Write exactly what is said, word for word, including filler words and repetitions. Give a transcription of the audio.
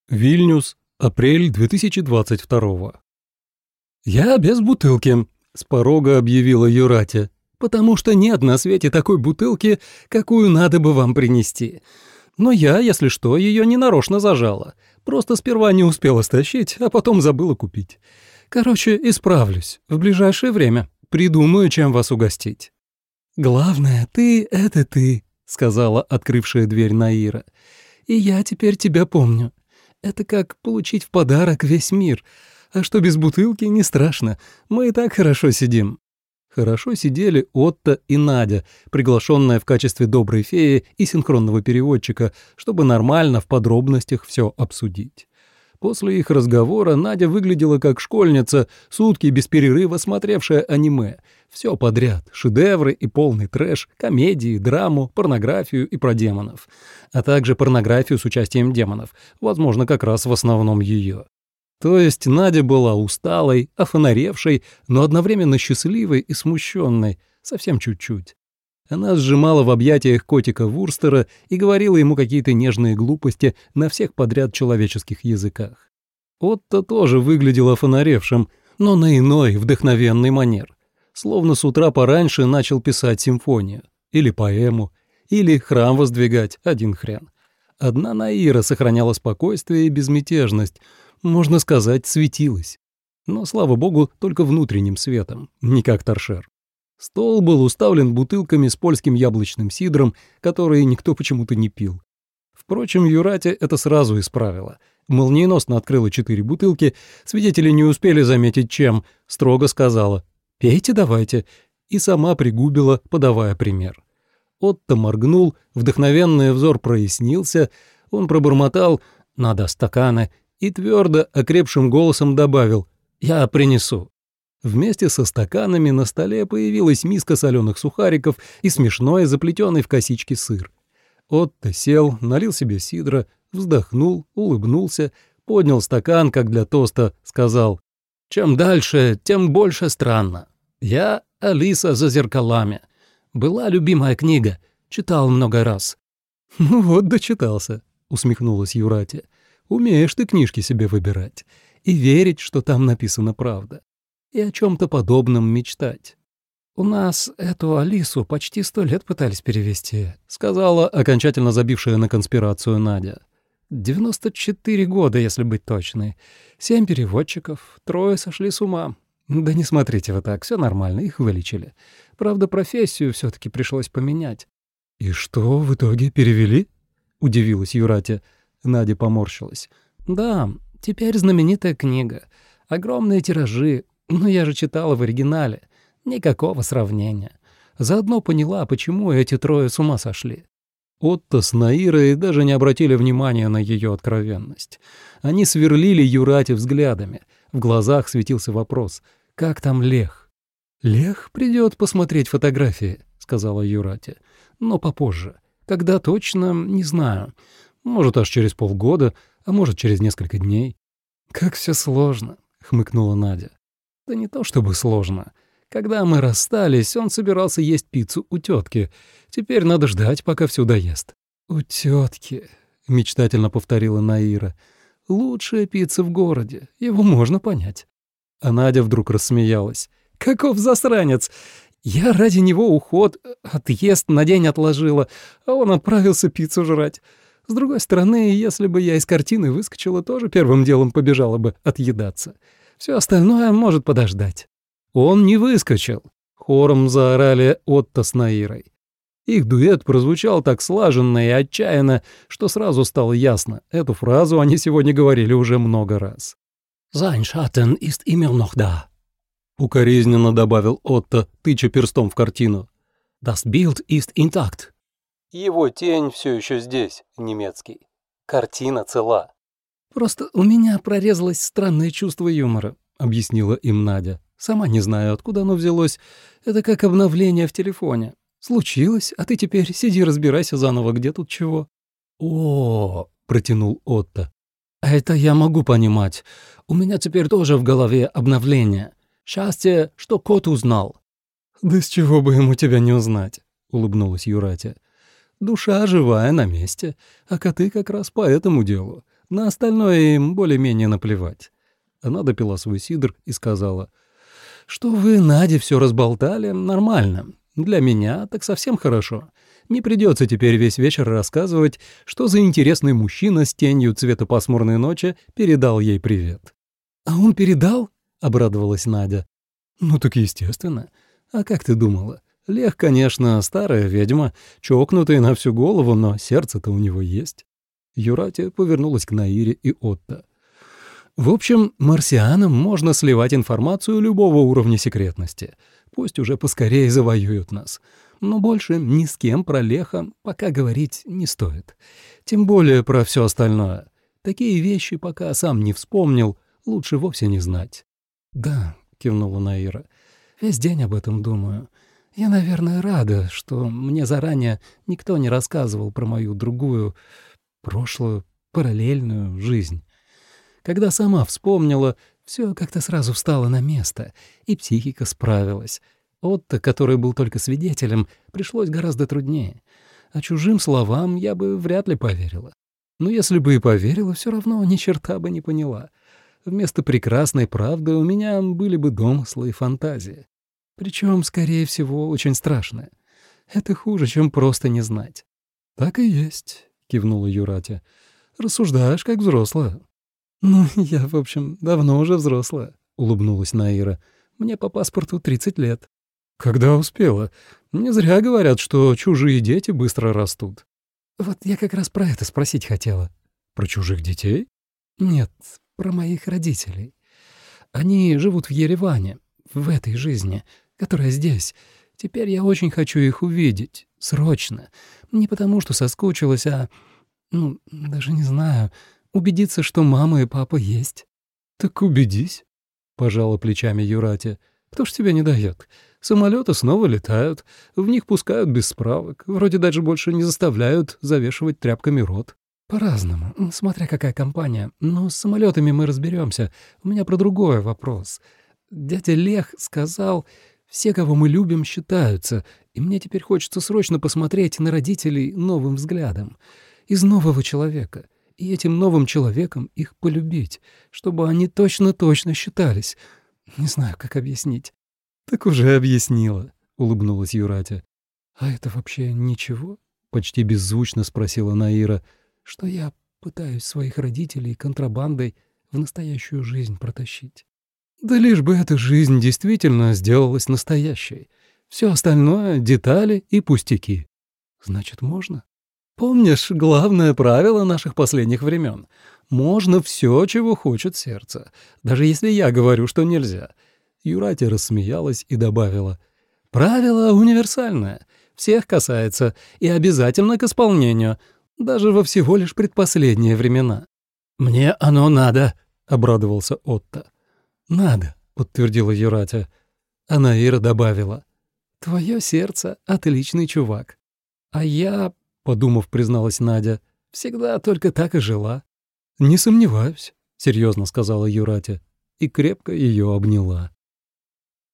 Вильнюс, апрель две тысячи двадцать второго. «Я без бутылки», — с порога объявила Юратя, «потому что нет на свете такой бутылки, какую надо бы вам принести. Но я, если что, ее ненарочно зажала. Просто сперва не успела стащить, а потом забыла купить. Короче, исправлюсь. В ближайшее время придумаю, чем вас угостить». «Главное, ты — это ты», — сказала открывшая дверь Наира. «И я теперь тебя помню. Это как получить в подарок весь мир. А что без бутылки, не страшно. Мы и так хорошо сидим». Хорошо сидели Отто и Надя, приглашенная в качестве доброй феи и синхронного переводчика, чтобы нормально в подробностях все обсудить. После их разговора Надя выглядела как школьница, сутки без перерыва смотревшая аниме. Все подряд — шедевры и полный трэш, комедии, драму, порнографию и про демонов. А также порнографию с участием демонов, возможно, как раз в основном ее. То есть Надя была усталой, офонаревшей, но одновременно счастливой и смущенной, совсем чуть-чуть. Она сжимала в объятиях котика Вурстера и говорила ему какие-то нежные глупости на всех подряд человеческих языках. Отто тоже выглядел офонаревшим, но на иной, вдохновенный манер. Словно с утра пораньше начал писать симфонию, или поэму, или храм воздвигать, один хрен. Одна Наира сохраняла спокойствие и безмятежность, можно сказать, светилась. Но, слава богу, только внутренним светом, не как торшер. Стол был уставлен бутылками с польским яблочным сидром, которые никто почему-то не пил. Впрочем, Юратя это сразу исправила. Молниеносно открыла четыре бутылки, свидетели не успели заметить чем, строго сказала «пейте давайте», и сама пригубила, подавая пример. Отто моргнул, вдохновенный взор прояснился, он пробормотал «надо стаканы» и твердо, окрепшим голосом добавил «я принесу». Вместе со стаканами на столе появилась миска соленых сухариков и смешной, заплетенный в косички сыр. Отто сел, налил себе сидра, вздохнул, улыбнулся, поднял стакан, как для тоста, сказал «чем дальше, тем больше странно. Я Алиса за зеркалами. Была любимая книга, читал много раз». «Ну вот, дочитался», — усмехнулась Юратя. «Умеешь ты книжки себе выбирать и верить, что там написана правда. И о чем-то подобном мечтать». «У нас эту Алису почти сто лет пытались перевести», — сказала окончательно забившая на конспирацию Надя. «девяносто четыре года, если быть точной. Семь переводчиков, трое сошли с ума. Да не смотрите вы так, все нормально, их вылечили. Правда, профессию все-таки пришлось поменять». «И что, в итоге перевели?» — удивилась Юратя. Надя поморщилась. «Да, теперь знаменитая книга. Огромные тиражи. Но я же читала в оригинале. Никакого сравнения. Заодно поняла, почему эти трое с ума сошли». Отто с Наирой даже не обратили внимания на ее откровенность. Они сверлили Юрате взглядами. В глазах светился вопрос «как там Лех?» «Лех придет посмотреть фотографии», — сказала Юратя. «Но попозже. Когда точно, не знаю. Может, аж через полгода, а может, через несколько дней». «Как все сложно», — хмыкнула Надя. «Да не то чтобы сложно. Когда мы расстались, он собирался есть пиццу у тетки. Теперь надо ждать, пока все доест». «У тетки», — мечтательно повторила Наира. «Лучшая пицца в городе. Его можно понять». А Надя вдруг рассмеялась. «Каков засранец! Я ради него уход, отъезд на день отложила, а он отправился пиццу жрать. С другой стороны, если бы я из картины выскочила, тоже первым делом побежала бы отъедаться. Все остальное может подождать». «Он не выскочил», — хором заорали Отто с Наирой. Их дуэт прозвучал так слаженно и отчаянно, что сразу стало ясно. Эту фразу они сегодня говорили уже много раз. «Sein Schatten ist immer noch da», — укоризненно добавил Отто, тыча перстом в картину. «Das Bild ist intakt». Его тень все еще здесь, немецкий. Картина цела. «Просто у меня прорезалось странное чувство юмора», — объяснила им Надя. «Сама не знаю, откуда оно взялось. Это как обновление в телефоне. Случилось, а ты теперь сиди разбирайся заново, где тут чего». «О, — протянул Отто, — это я могу понимать. У меня теперь тоже в голове обновление. Счастье, что кот узнал». «Да с чего бы ему тебя не узнать?» — улыбнулась Юратя. «Душа живая на месте, а коты как раз по этому делу. На остальное им более-менее наплевать. Она допила свой сидр и сказала: «Что вы Наде все разболтали, нормально. Для меня так совсем хорошо. Не придется теперь весь вечер рассказывать, что за интересный мужчина с тенью цвета пасмурной ночи передал ей привет». «А он передал?» — обрадовалась Надя. «Ну так естественно. А как ты думала? Лех, конечно, старая ведьма, чокнутая на всю голову, но сердце-то у него есть». Юратя повернулась к Наире и Отто. «В общем, марсианам можно сливать информацию любого уровня секретности. Пусть уже поскорее завоюют нас. Но больше ни с кем про Леха пока говорить не стоит. Тем более про все остальное. Такие вещи, пока сам не вспомнил, лучше вовсе не знать». «Да», — кивнула Наира, — «весь день об этом думаю. Я, наверное, рада, что мне заранее никто не рассказывал про мою другую, прошлую, параллельную жизнь. Когда сама вспомнила, все как-то сразу встало на место, и психика справилась. Отто, который был только свидетелем, пришлось гораздо труднее. А чужим словам я бы вряд ли поверила. Но если бы и поверила, все равно ни черта бы не поняла. Вместо прекрасной правды у меня были бы домыслы и фантазии. Причем, скорее всего, очень страшные. Это хуже, чем просто не знать». «Так и есть», — кивнула Юратя. «Рассуждаешь, как взрослая». «Ну, я, в общем, давно уже взрослая», — улыбнулась Наира. «Мне по паспорту тридцать лет». «Когда успела? Не зря говорят, что чужие дети быстро растут». «Вот я как раз про это спросить хотела». «Про чужих детей?» «Нет, про моих родителей. Они живут в Ереване, в этой жизни, которая здесь. Теперь я очень хочу их увидеть. Срочно. Не потому, что соскучилась, а... ну, даже не знаю. Убедиться, что мама и папа есть». «Так убедись», — пожала плечами Юратя. «Кто ж тебе не дает? Самолеты снова летают, в них пускают без справок, вроде даже больше не заставляют завешивать тряпками рот». «По-разному, смотря какая компания. Но с самолетами мы разберемся. У меня про другой вопрос. Дядя Лех сказал, все, кого мы любим, считаются, и мне теперь хочется срочно посмотреть на родителей новым взглядом, из нового человека, и этим новым человеком их полюбить, чтобы они точно-точно считались. Не знаю, как объяснить». «Так уже объяснила», — улыбнулась Юратя. «А это вообще ничего?» — почти беззвучно спросила Наира. «Что я пытаюсь своих родителей контрабандой в настоящую жизнь протащить». «Да лишь бы эта жизнь действительно сделалась настоящей. Все остальное — детали и пустяки». «Значит, можно?» «Помнишь главное правило наших последних времен? Можно все, чего хочет сердце, даже если я говорю, что нельзя». Юратя рассмеялась и добавила: «Правило универсальное, всех касается и обязательно к исполнению, даже во всего лишь предпоследние времена». «Мне оно надо», — обрадовался Отто. «Надо», — подтвердила Юратя. А Наира добавила: «Твое сердце — отличный чувак». «А я, — подумав, призналась Надя, — всегда только так и жила». «Не сомневаюсь», — серьезно сказала Юратя и крепко ее обняла.